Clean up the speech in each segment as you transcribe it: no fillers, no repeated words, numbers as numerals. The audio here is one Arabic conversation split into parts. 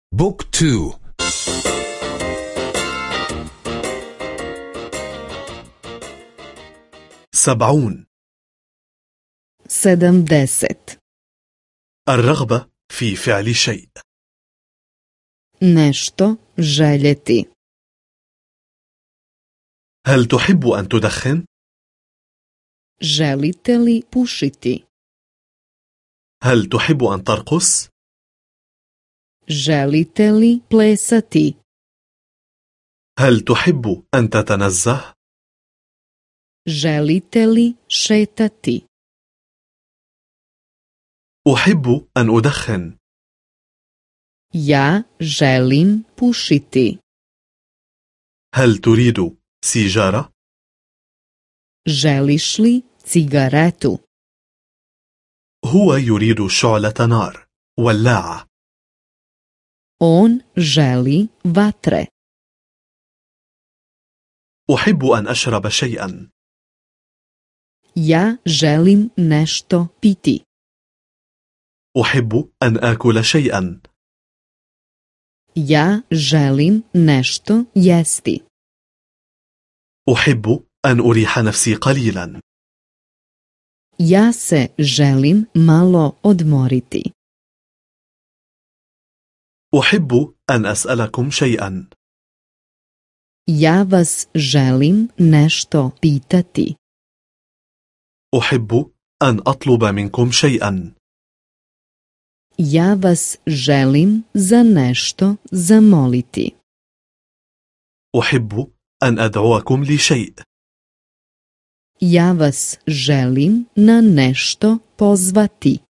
بوك 2. 70. 70. الرغبة في فعل شيء. Nešto željeti. هل تحب أن تدخن؟ Želite li pušiti? هل تحب أن ترقص؟ Želite li plesati? هل تحب أن تتنزه؟ Želite li šetati? أحب أن أدخن. Ja želim pušiti. هل تريد سيجارة؟ Želiš li cigaretu? هو يريد شعلة نار، ولاعة. On želi vatre. أحب أن أشرب شيئا. Ja želim nešto piti. أحب أن آكل شيئا. Ja želim nešto jesti. أحب أن أريح نفسي قليلا. Ja se želim malo odmoriti. أحب أن أسألكم شيئا. Ja vas želim nešto pitati. أحب أن أطلب منكم شيئا. Ja vas želim za nešto zamoliti. أحب أن أدعوكم لشيء. Ja vas želim na nešto pozvati.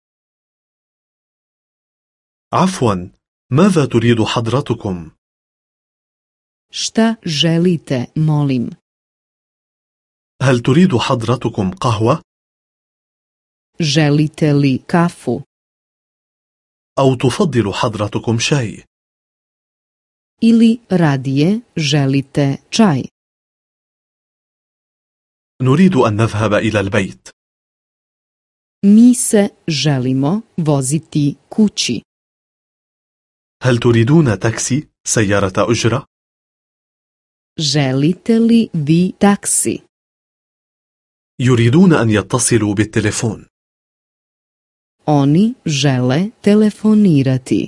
عفوا، ماذا تريد حضرتكم؟ Šta želite, molim? هل تريد حضرتكم قهوة؟ Želite li kafu? أو تفضل حضرتكم شاي؟ Ili radije želite čaj? نريد أن نذهب إلى البيت. Mi se želimo voziti kući. هل تريدون تاكسي، سيارة أجرة؟ Želite li vi taksi? يريدون أن يتصلوا بالتليفون. Oni žele telefonirati.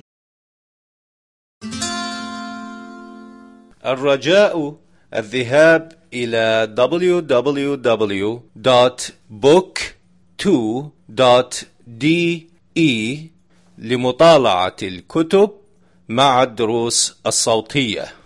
الرجاء الذهاب إلى www.book2.de لمطالعة الكتب مع الدروس الصوتية.